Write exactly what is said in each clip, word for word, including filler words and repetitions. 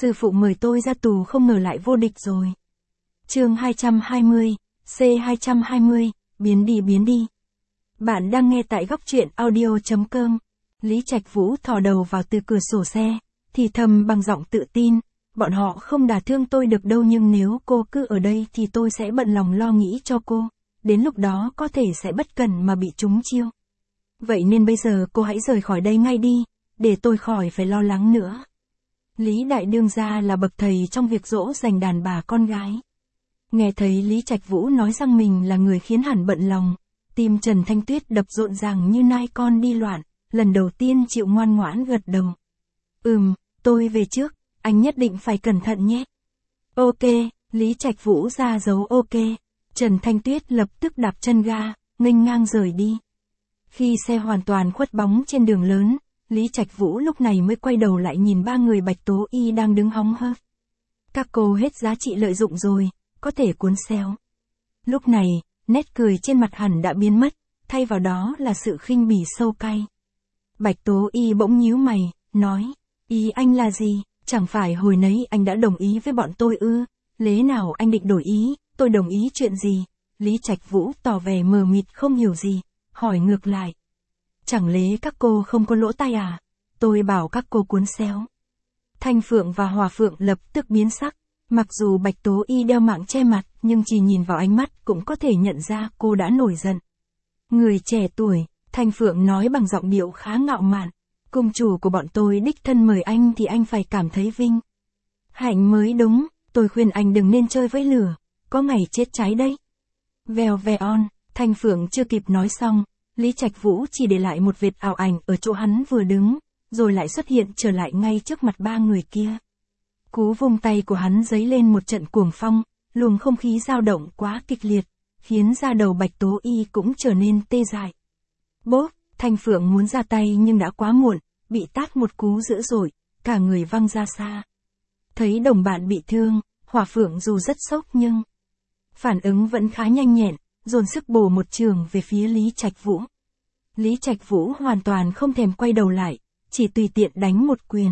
Sư phụ mời tôi ra tù không ngờ lại vô địch rồi. Chương hai trăm hai mươi, C hai trăm hai mươi, biến đi biến đi. Bạn đang nghe tại góc truyện audio chấm com. Lý Trạch Vũ thò đầu vào từ cửa sổ xe, thì thầm bằng giọng tự tin, bọn họ không đả thương tôi được đâu, nhưng nếu cô cứ ở đây thì tôi sẽ bận lòng lo nghĩ cho cô, đến lúc đó có thể sẽ bất cẩn mà bị trúng chiêu. Vậy nên bây giờ cô hãy rời khỏi đây ngay đi, để tôi khỏi phải lo lắng nữa. Lý Đại Đương gia là bậc thầy trong việc dỗ dành đàn bà con gái. Nghe thấy Lý Trạch Vũ nói rằng mình là người khiến hẳn bận lòng, tim Trần Thanh Tuyết đập rộn ràng như nai con đi loạn, lần đầu tiên chịu ngoan ngoãn gật đầu. Ừm, tôi về trước, anh nhất định phải cẩn thận nhé. Ok, Lý Trạch Vũ ra dấu ok, Trần Thanh Tuyết lập tức đạp chân ga, nghênh ngang rời đi. Khi xe hoàn toàn khuất bóng trên đường lớn, Lý Trạch Vũ lúc này mới quay đầu lại nhìn ba người Bạch Tố Y đang đứng hóng hớt. Các cô hết giá trị lợi dụng rồi, có thể cuốn xéo. Lúc này, nét cười trên mặt hẳn đã biến mất, thay vào đó là sự khinh bỉ sâu cay. Bạch Tố Y bỗng nhíu mày, nói, ý anh là gì, chẳng phải hồi nấy anh đã đồng ý với bọn tôi ư, lẽ nào anh định đổi ý, tôi đồng ý chuyện gì? Lý Trạch Vũ tỏ vẻ mờ mịt không hiểu gì, hỏi ngược lại. Chẳng lẽ các cô không có lỗ tai à? Tôi bảo các cô cuốn xéo. Thanh Phượng và Hòa Phượng lập tức biến sắc, mặc dù Bạch Tố Y đeo mạng che mặt, nhưng chỉ nhìn vào ánh mắt cũng có thể nhận ra cô đã nổi giận. Người trẻ tuổi, Thanh Phượng nói bằng giọng điệu khá ngạo mạn, cung chủ của bọn tôi đích thân mời anh thì anh phải cảm thấy vinh hạnh mới đúng, tôi khuyên anh đừng nên chơi với lửa, có ngày chết cháy đấy. Vèo ve on, Thanh Phượng chưa kịp nói xong, Lý Trạch Vũ chỉ để lại một vệt ảo ảnh ở chỗ hắn vừa đứng, rồi lại xuất hiện trở lại ngay trước mặt ba người kia. Cú vung tay của hắn giấy lên một trận cuồng phong, luồng không khí dao động quá kịch liệt, khiến da đầu Bạch Tố Y cũng trở nên tê dại. Bốp, Thanh Phượng muốn ra tay nhưng đã quá muộn, bị tát một cú dữ dội, cả người văng ra xa. Thấy đồng bạn bị thương, Hòa Phượng dù rất sốc nhưng phản ứng vẫn khá nhanh nhẹn, dồn sức bổ một trường về phía Lý Trạch Vũ. Lý Trạch Vũ hoàn toàn không thèm quay đầu lại, chỉ tùy tiện đánh một quyền.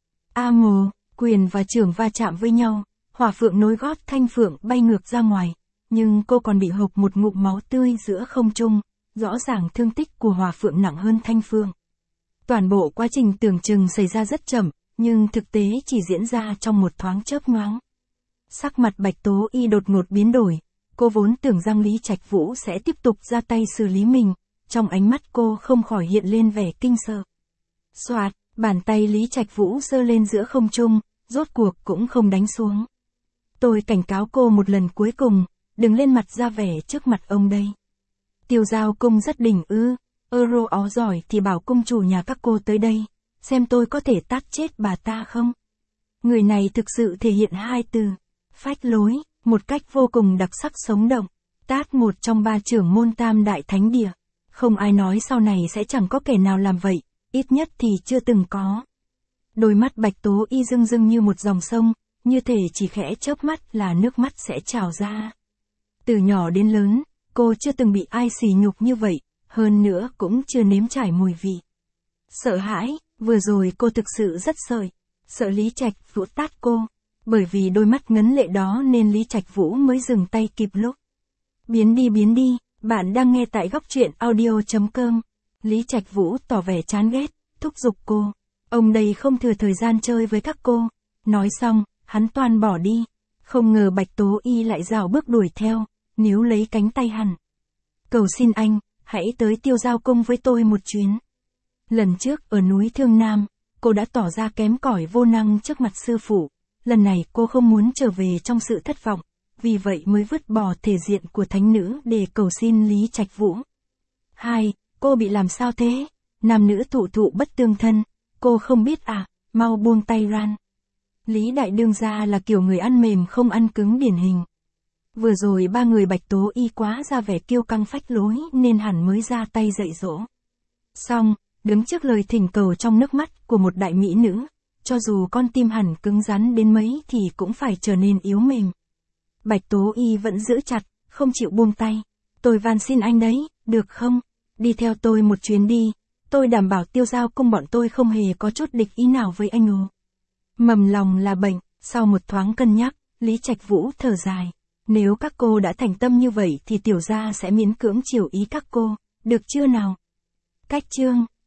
A mồ, quyền và trường va chạm với nhau, Hòa Phượng nối gót Thanh Phượng bay ngược ra ngoài, nhưng cô còn bị hộc một ngụm máu tươi giữa không trung, rõ ràng thương tích của Hòa Phượng nặng hơn Thanh Phượng. Toàn bộ quá trình tưởng chừng xảy ra rất chậm, nhưng thực tế chỉ diễn ra trong một thoáng chớp nhoáng. Sắc mặt Bạch Tố Y đột ngột biến đổi, cô vốn tưởng rằng Lý Trạch Vũ sẽ tiếp tục ra tay xử lý mình, trong ánh mắt cô không khỏi hiện lên vẻ kinh sợ. Soạt, bàn tay Lý Trạch Vũ giơ lên giữa không trung, rốt cuộc cũng không đánh xuống. Tôi cảnh cáo cô một lần cuối cùng, đừng lên mặt ra vẻ trước mặt ông đây. Tiêu Giao Cung rất đỉnh ư, Euro ó giỏi thì bảo cung chủ nhà các cô tới đây, xem tôi có thể tát chết bà ta không. Người này thực sự thể hiện hai từ, phách lối, một cách vô cùng đặc sắc sống động, tát một trong ba trưởng môn Tam Đại Thánh Địa. Không ai nói sau này sẽ chẳng có kẻ nào làm vậy, ít nhất thì chưa từng có. Đôi mắt Bạch Tố Y rưng rưng như một dòng sông, như thể chỉ khẽ chớp mắt là nước mắt sẽ trào ra. Từ nhỏ đến lớn, cô chưa từng bị ai sỉ nhục như vậy, hơn nữa cũng chưa nếm trải mùi vị sợ hãi, vừa rồi cô thực sự rất sợ, sợ Lý Trạch Vũ tát cô, bởi vì đôi mắt ngấn lệ đó nên Lý Trạch Vũ mới dừng tay kịp lúc. Biến đi biến đi, bạn đang nghe tại góc truyện audio chấm com. Lý Trạch Vũ tỏ vẻ chán ghét, thúc giục cô, ông đây không thừa thời gian chơi với các cô. Nói xong, hắn toan bỏ đi, không ngờ Bạch Tố Y lại rảo bước đuổi theo, níu lấy cánh tay hắn. Cầu xin anh, hãy tới Tiêu Giao Cung với tôi một chuyến. Lần trước ở núi Thương Nam, cô đã tỏ ra kém cỏi vô năng trước mặt sư phụ, lần này cô không muốn trở về trong sự thất vọng, vì vậy mới vứt bỏ thể diện của thánh nữ để cầu xin Lý Trạch Vũ. Hai, cô bị làm sao thế? Nam nữ thụ thụ bất tương thân, cô không biết à, mau buông tay ran. Lý Đại Đương gia là kiểu người ăn mềm không ăn cứng điển hình. Vừa rồi ba người Bạch Tố Y quá ra vẻ kiêu căng phách lối nên hẳn mới ra tay dạy dỗ. Xong, đứng trước lời thỉnh cầu trong nước mắt của một đại mỹ nữ, cho dù con tim hẳn cứng rắn đến mấy thì cũng phải trở nên yếu mềm. Bạch Tố Y vẫn giữ chặt, không chịu buông tay. Tôi van xin anh đấy, được không? Đi theo tôi một chuyến đi, tôi đảm bảo Tiêu Giao Cung bọn tôi không hề có chút địch ý nào với anh ồ. Mầm lòng là bệnh, sau một thoáng cân nhắc, Lý Trạch Vũ thở dài. Nếu các cô đã thành tâm như vậy thì tiểu gia sẽ miễn cưỡng chiều ý các cô, được chưa nào? Cách chương